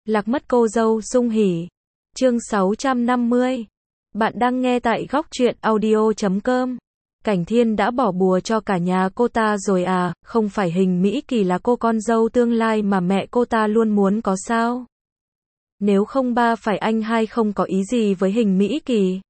Lạc mất cô dâu sung hỉ. Chương 650. Bạn đang nghe tại góc truyện audio.com. Cảnh Thiên đã bỏ bùa cho cả nhà cô ta rồi à, không phải Hình Mỹ Kỳ là cô con dâu tương lai mà mẹ cô ta luôn muốn có sao? Nếu không ba phải anh hai không có ý gì với Hình Mỹ Kỳ.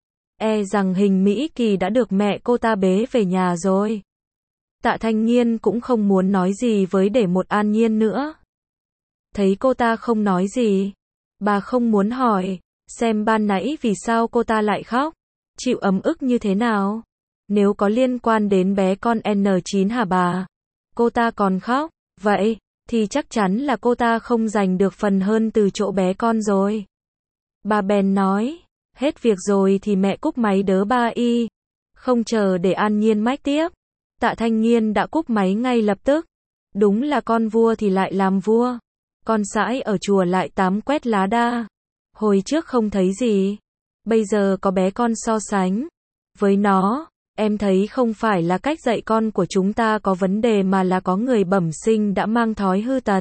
E rằng Hình Mỹ Kỳ đã được mẹ cô ta bế về nhà rồi. Tạ Thanh Nghiên cũng không muốn nói gì với Để Một An Nhiên nữa. Thấy cô ta không nói gì, bà không muốn hỏi, xem ban nãy vì sao cô ta lại khóc, chịu ấm ức như thế nào. Nếu có liên quan đến bé con N9 hả bà? Cô ta còn khóc, vậy, thì chắc chắn là cô ta không giành được phần hơn từ chỗ bé con rồi. Bà bèn nói, hết việc rồi thì mẹ cúp máy đớ ba y. Không chờ để An Nhiên mách tiếp, Tạ Thanh Nghiên đã cúp máy ngay lập tức. Đúng là con vua thì lại làm vua. Con sãi ở chùa lại tám quét lá đa. Hồi trước không thấy gì, bây giờ có bé con so sánh với nó, em thấy không phải là cách dạy con của chúng ta có vấn đề mà là có người bẩm sinh đã mang thói hư tật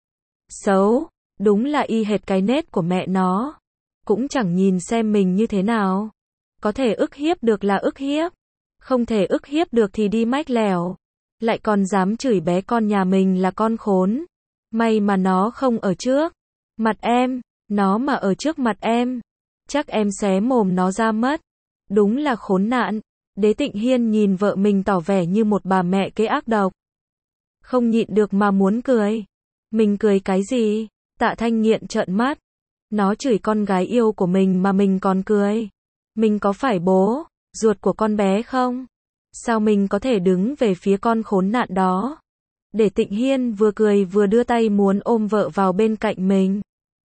xấu, đúng là y hệt cái nết của mẹ nó. Cũng chẳng nhìn xem mình như thế nào. Có thể ức hiếp được là ức hiếp, không thể ức hiếp được thì đi mách lẻo. Lại còn dám chửi bé con nhà mình là con khốn. May mà nó không ở trước mặt em, nó mà ở trước mặt em, chắc em xé mồm nó ra mất. Đúng là khốn nạn. Đế Tịnh Hiên nhìn vợ mình tỏ vẻ như một bà mẹ kế ác độc. Không nhịn được mà muốn cười. Mình cười cái gì? Tạ Thanh Nghiện trợn mắt. Nó chửi con gái yêu của mình mà mình còn cười. Mình có phải bố ruột của con bé không? Sao mình có thể đứng về phía con khốn nạn đó? Để Tịnh Hiên vừa cười vừa đưa tay muốn ôm vợ vào bên cạnh mình.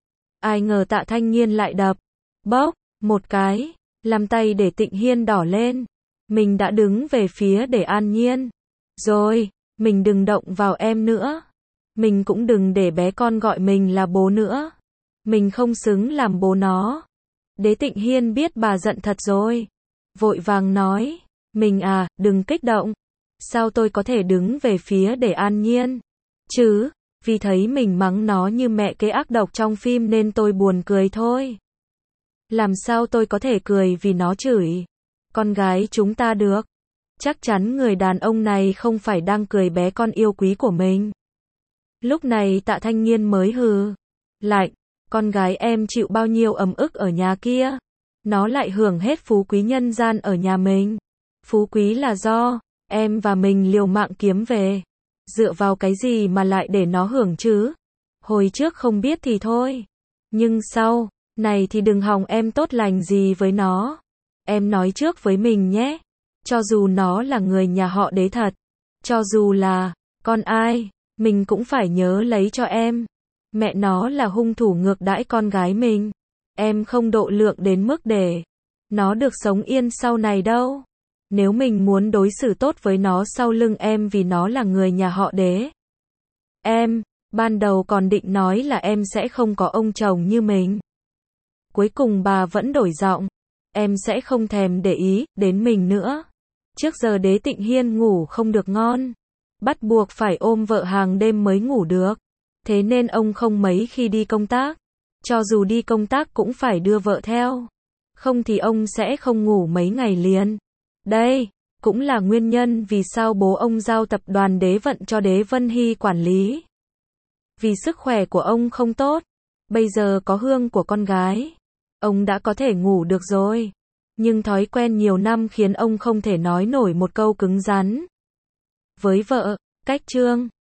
Ai ngờ Tạ Thanh Nghiên lại đập bốc một cái, làm tay để Tịnh Hiên đỏ lên. Mình đã đứng về phía để An Nhiên rồi, mình đừng động vào em nữa. Mình cũng đừng để bé con gọi mình là bố nữa. Mình không xứng làm bố nó. Đế Tịnh Hiên biết bà giận thật rồi, vội vàng nói, mình à, đừng kích động. Sao tôi có thể đứng về phía để An Nhiên chứ? Vì thấy mình mắng nó như mẹ kế ác độc trong phim nên tôi buồn cười thôi. Làm sao tôi có thể cười vì nó chửi con gái chúng ta được? Chắc chắn người đàn ông này không phải đang cười bé con yêu quý của mình. Lúc này Tạ Thanh Nghiên mới hừ lạnh, con gái em chịu bao nhiêu ấm ức ở nhà kia, nó lại hưởng hết phú quý nhân gian ở nhà mình. Phú quý là do em và mình liều mạng kiếm về. Dựa vào cái gì mà lại để nó hưởng chứ? Hồi trước không biết thì thôi, nhưng sau này thì đừng hòng em tốt lành gì với nó. Em nói trước với mình nhé. Cho dù nó là người nhà họ Đế thật, cho dù là con ai, mình cũng phải nhớ lấy cho em. Mẹ nó là hung thủ ngược đãi con gái mình. Em không độ lượng đến mức để nó được sống yên sau này đâu. Nếu mình muốn đối xử tốt với nó sau lưng em vì nó là người nhà họ Đế. Em, ban đầu còn định nói là em sẽ không có ông chồng như mình. Cuối cùng bà vẫn đổi giọng. Em sẽ không thèm để ý đến mình nữa. Trước giờ Đế Tịnh Hiên ngủ không được ngon. Bắt buộc phải ôm vợ hàng đêm mới ngủ được. Thế nên ông không mấy khi đi công tác. Cho dù đi công tác cũng phải đưa vợ theo. Không thì ông sẽ không ngủ mấy ngày liền. Đây cũng là nguyên nhân vì sao bố ông giao tập đoàn Đế Vận cho Đế Vân Hy quản lý. Vì sức khỏe của ông không tốt. Bây giờ có hương của con gái, ông đã có thể ngủ được rồi. Nhưng thói quen nhiều năm khiến ông không thể nói nổi một câu cứng rắn với vợ. Cách chương